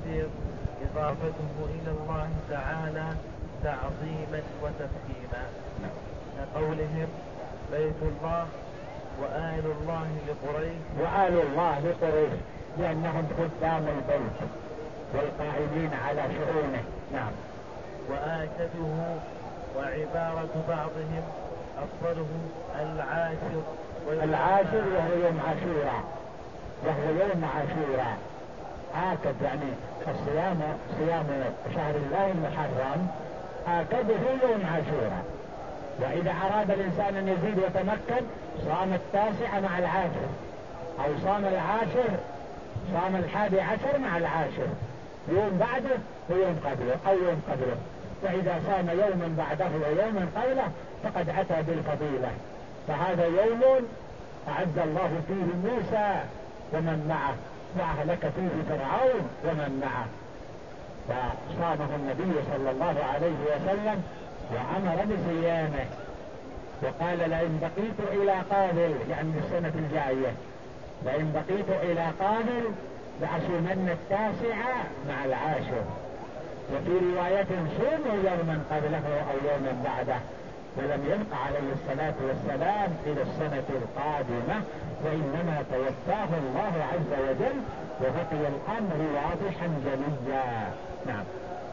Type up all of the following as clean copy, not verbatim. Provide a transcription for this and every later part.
التفسير إضافته إلى الله تعالى تعظيما وتفهيما، كقولهم بيت الله وآل الله لقريش، وآل الله لقريش لأنهم خدام البيت والقائمين على شؤونه. نعم. وآكده وعبارة بعضهم أفضله العاشر. العاشر وهو يوم عاشوراء، وهو يوم عاشوراء آكد يعني الصيام، صيام شهر الله المحرم آكده يوم عاشوراء. وإذا أراد الإنسان أن يزيد ويتمكن صام 9 مع العاشر، أو صام 10 صام 11 مع العاشر، يوم بعده ويوم قبله أو يوم قبله. وإذا صام يوما بعده ويوما قبله فقد أتى بالفضيلة. فهذا يوم أعز الله فيه موسى ومن معه، وأهلك فيه فرعون ومن معه، فصامه النبي صلى الله عليه وسلم وأمر بصيامه، وقال لئن بقيت إلى قابل، يعني السنة الجاية، لئن بقيت إلى قابل لأصومن 9 مع العاشر. وفي رواية صوموا يوما قبله أو يوما بعده. ولم يبق عليه الصلاة والسلام إلى السنة القادمة، وإنما توفاه الله عز وجل وبقي الأمر واضحا جليا. نعم.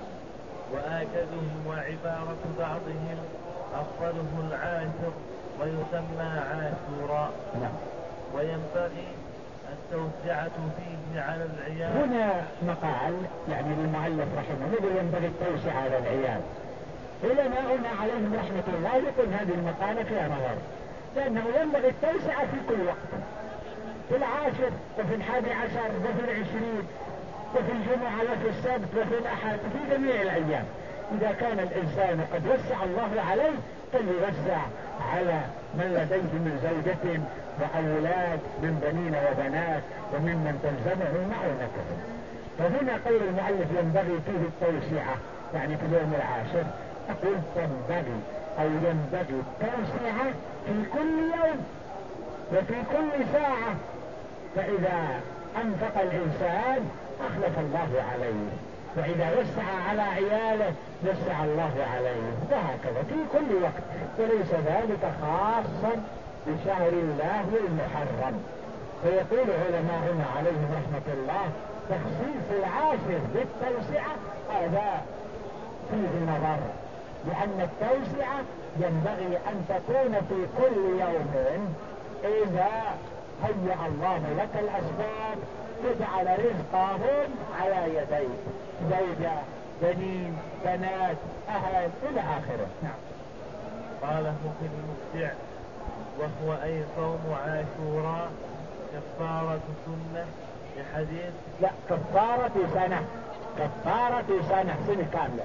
وآكدهم وعبارة بعضهم أفضله العاشر ويسمى عاشوراء. نعم. وينبغي التوسعة فيه على العيال. هنا مقال يعني للمؤلف رحمه الله، ينبغي التوسعة على العيال. علماؤنا عليهم رحمة الله يقول هذه المقالة فيها نظر، لأنه ينبغي التوسعة في كل وقت، في العاشر وفي 11 وفي 20 وفي الجمعة وفي السبت وفي الأحد، في جميع الأيام. إذا كان الإنسان قد وسع الله عليه فليوسع على من لديه من زوجة وأولاد، من بنين وبنات، وممن تلزمه معونته. فهنا قول المؤلف ينبغي فيه التوسعة، يعني في اليوم العاشر. أقول تنبغي أو ينبغي التوسعة في كل يوم وفي كل ساعة. فإذا أنفق الإنسان أخلف الله عليه، وإذا وسع على عياله وسع الله عليه، وهكذا في كل وقت. وليس ذلك خاصا بشهر الله المحرم. فيقول علماؤنا عليهم رحمة الله تخصيص العاشر بالتوسعة هذا فيه نظر، لأن التوسعة ينبغي أن تكون في كل يوم إذا هيأ الله لك الأسباب تجعل رزقهم على يديك، زوجة، بنين، بنات، أهل إلى آخره. نعم. قاله في المبدع وهو أي صوم عاشوراء كفارة سنة لحديث. لا، كفارة سنة، كفارة سنة، سنة كاملة.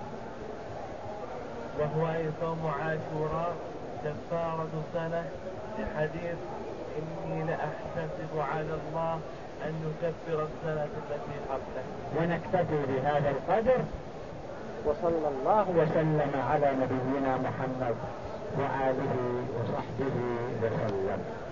وهو أي صوم عاشوراء كفارة سنة لحديث إني لأحتسب على الله أن يكفر السنة التي قبله. ونكتفي بهذا القدر، وصلى الله وسلم على نبينا محمد وآله وصحبه وسلم.